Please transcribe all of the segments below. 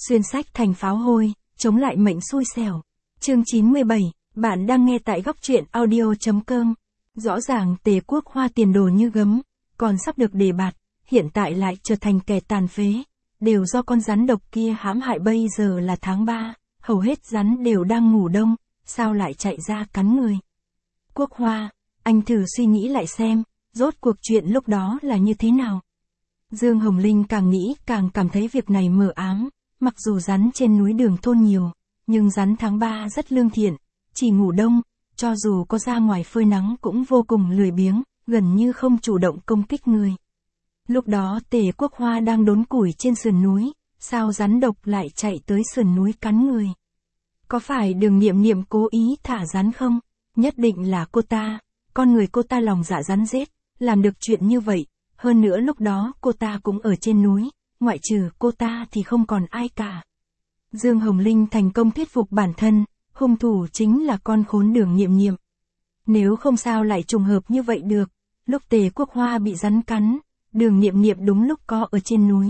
Xuyên sách thành pháo hôi, chống lại mệnh xui xẻo. Chương 97, bạn đang nghe tại góc truyện audio.com. Rõ ràng Tề Quốc Hoa tiền đồ như gấm, còn sắp được đề bạt, hiện tại lại trở thành kẻ tàn phế. Đều do con rắn độc kia hãm hại. Bây giờ là tháng 3, hầu hết rắn đều đang ngủ đông, sao lại chạy ra cắn người. Quốc Hoa, anh thử suy nghĩ lại xem, rốt cuộc chuyện lúc đó là như thế nào. Dương Hồng Linh càng nghĩ càng cảm thấy việc này mờ ám. Mặc dù rắn trên núi Đường thôn nhiều, nhưng rắn tháng 3 rất lương thiện, chỉ ngủ đông, cho dù có ra ngoài phơi nắng cũng vô cùng lười biếng, gần như không chủ động công kích người. Lúc đó Tề Quốc Hoa đang đốn củi trên sườn núi, sao rắn độc lại chạy tới sườn núi cắn người? Có phải Đường Niệm Niệm cố ý thả rắn không? Nhất định là cô ta, con người cô ta lòng dạ rắn rết, làm được chuyện như vậy, hơn nữa lúc đó cô ta cũng ở trên núi. Ngoại trừ cô ta thì không còn ai cả. Dương Hồng Linh thành công thuyết phục bản thân, hung thủ chính là con khốn Đường Niệm Niệm. Nếu không sao lại trùng hợp như vậy được, lúc Tề Quốc Hoa bị rắn cắn, Đường Niệm Niệm đúng lúc có ở trên núi.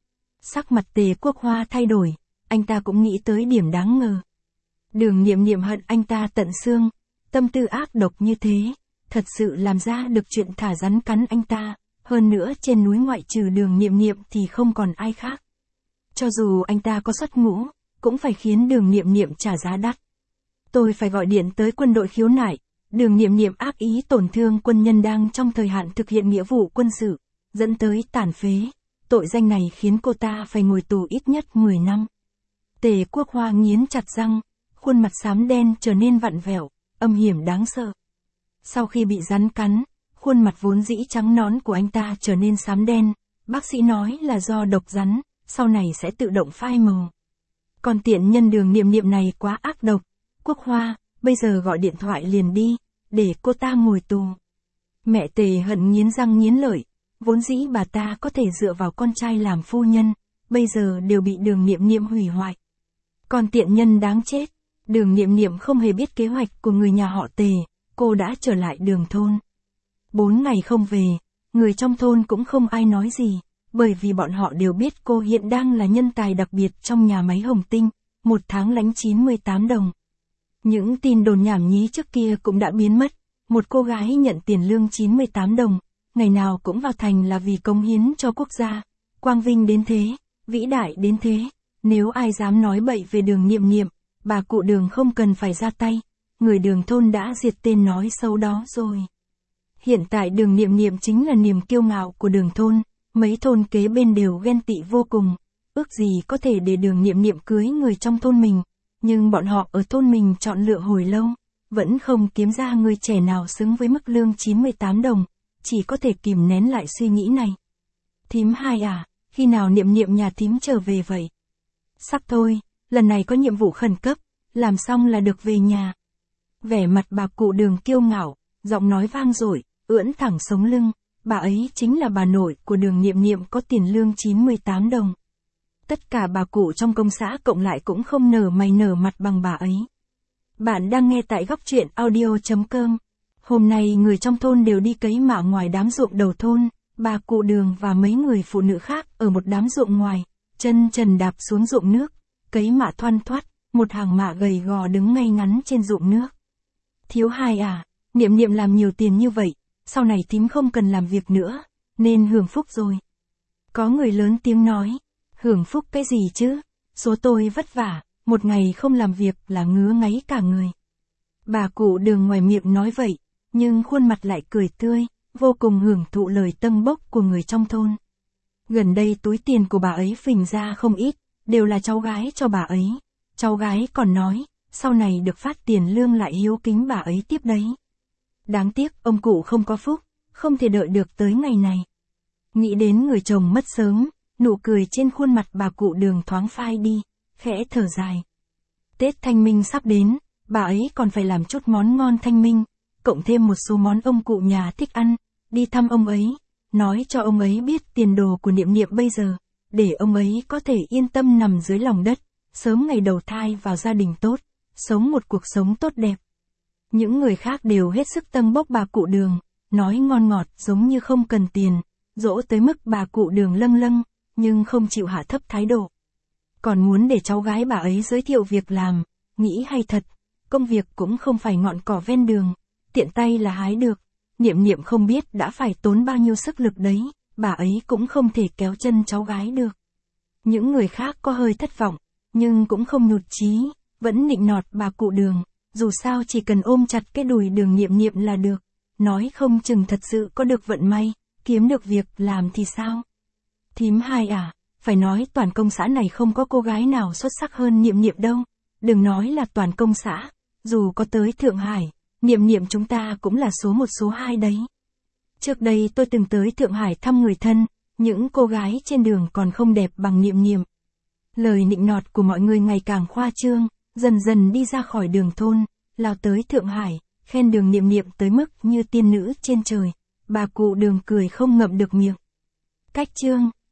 Sắc mặt Tề Quốc Hoa thay đổi, anh ta cũng nghĩ tới điểm đáng ngờ. Đường Niệm Niệm hận anh ta tận xương, tâm tư ác độc như thế, thật sự làm ra được chuyện thả rắn cắn anh ta. Hơn nữa trên núi ngoại trừ Đường Niệm Niệm thì không còn ai khác. Cho dù anh ta có xuất ngũ, cũng phải khiến Đường Niệm Niệm trả giá đắt. Tôi phải gọi điện tới quân đội khiếu nại, Đường Niệm Niệm ác ý tổn thương quân nhân đang trong thời hạn thực hiện nghĩa vụ quân sự, dẫn tới tàn phế. Tội danh này khiến cô ta phải ngồi tù ít nhất 10 năm. Tề Quốc Hoa nghiến chặt răng, khuôn mặt xám đen trở nên vặn vẹo, âm hiểm đáng sợ. Sau khi bị rắn cắn, khuôn mặt vốn dĩ trắng nõn của anh ta trở nên xám đen, bác sĩ nói là do độc rắn, sau này sẽ tự động phai màu. Còn tiện nhân Đường Niệm Niệm này quá ác độc. Quốc Hoa, bây giờ gọi điện thoại liền đi, để cô ta ngồi tù. Mẹ Tề hận nghiến răng nghiến lợi, vốn dĩ bà ta có thể dựa vào con trai làm phu nhân, bây giờ đều bị Đường Niệm Niệm hủy hoại. Còn tiện nhân đáng chết, Đường Niệm Niệm không hề biết kế hoạch của người nhà họ Tề, cô đã trở lại Đường thôn. 4 ngày không về, người trong thôn cũng không ai nói gì, bởi vì bọn họ đều biết cô hiện đang là nhân tài đặc biệt trong nhà máy Hồng Tinh, một tháng lãnh 98 đồng. Những tin đồn nhảm nhí trước kia cũng đã biến mất, một cô gái nhận tiền lương 98 đồng, ngày nào cũng vào thành là vì cống hiến cho quốc gia, quang vinh đến thế, vĩ đại đến thế, nếu ai dám nói bậy về Đường Niệm Niệm, bà cụ Đường không cần phải ra tay, người Đường thôn đã diệt tên nói xấu đó rồi. Hiện tại Đường Niệm Niệm chính là niềm kiêu ngạo của Đường thôn, mấy thôn kế bên đều ghen tị vô cùng, ước gì có thể để Đường Niệm Niệm cưới người trong thôn mình, nhưng bọn họ ở thôn mình chọn lựa hồi lâu, vẫn không kiếm ra người trẻ nào xứng với mức lương 98 đồng, chỉ có thể kìm nén lại suy nghĩ này. Thím hai à, khi nào Niệm Niệm nhà thím trở về vậy? Sắp thôi, lần này có nhiệm vụ khẩn cấp, làm xong là được về nhà. Vẻ mặt bà cụ Đường kiêu ngạo, giọng nói vang dội, ưỡn thẳng sống lưng, bà ấy chính là bà nội của Đường Niệm Niệm có tiền lương 98 đồng. Tất cả bà cụ trong công xã cộng lại cũng không nở mày nở mặt bằng bà ấy. Bạn đang nghe tại góc truyện audio.com. Hôm nay người trong thôn đều đi cấy mạ ngoài đám ruộng đầu thôn, bà cụ Đường và mấy người phụ nữ khác ở một đám ruộng ngoài, chân trần đạp xuống ruộng nước, cấy mạ thoăn thoắt, một hàng mạ gầy gò đứng ngay ngắn trên ruộng nước. Thiếu hai à, Niệm Niệm làm nhiều tiền như vậy, sau này thím không cần làm việc nữa, nên hưởng phúc rồi. Có người lớn tiếng nói, hưởng phúc cái gì chứ, số tôi vất vả, một ngày không làm việc là ngứa ngáy cả người. Bà cụ Đường ngoài miệng nói vậy, nhưng khuôn mặt lại cười tươi, vô cùng hưởng thụ lời tâng bốc của người trong thôn. Gần đây túi tiền của bà ấy phình ra không ít, đều là cháu gái cho bà ấy. Cháu gái còn nói, sau này được phát tiền lương lại hiếu kính bà ấy tiếp đấy. Đáng tiếc ông cụ không có phúc, không thể đợi được tới ngày này. Nghĩ đến người chồng mất sớm, nụ cười trên khuôn mặt bà cụ Đường thoáng phai đi, khẽ thở dài. Tết Thanh Minh sắp đến, bà ấy còn phải làm chút món ngon Thanh Minh, cộng thêm một số món ông cụ nhà thích ăn, đi thăm ông ấy, nói cho ông ấy biết tiền đồ của Niệm Niệm bây giờ, để ông ấy có thể yên tâm nằm dưới lòng đất, sớm ngày đầu thai vào gia đình tốt, sống một cuộc sống tốt đẹp. Những người khác đều hết sức tâng bốc bà cụ Đường, nói ngon ngọt giống như không cần tiền, dỗ tới mức bà cụ Đường lâng lâng, nhưng không chịu hạ thấp thái độ. còn muốn để cháu gái bà ấy giới thiệu việc làm, nghĩ hay thật, công việc cũng không phải ngọn cỏ ven đường, tiện tay là hái được. Niệm Niệm không biết đã phải tốn bao nhiêu sức lực đấy, bà ấy cũng không thể kéo chân cháu gái được. Những người khác có hơi thất vọng, nhưng cũng không nhụt chí, vẫn nịnh nọt bà cụ Đường, dù sao chỉ cần ôm chặt cái đùi Đường Niệm Niệm là được, nói không chừng thật sự có được vận may, kiếm được việc làm thì sao? Thím Hai à, phải nói toàn công xã này không có cô gái nào xuất sắc hơn Niệm Niệm đâu, đừng nói là toàn công xã, dù có tới Thượng Hải, Niệm Niệm chúng ta cũng là số 1 số 2 đấy. Trước đây tôi từng tới Thượng Hải thăm người thân, những cô gái trên đường còn không đẹp bằng Niệm Niệm. Lời nịnh nọt của mọi người ngày càng khoa trương, dần dần đi ra khỏi đường thôn, lao tới Thượng Hải, khen Đường Niệm Niệm tới mức như tiên nữ trên trời. Bà cụ Đường cười không ngậm được miệng. Cách chương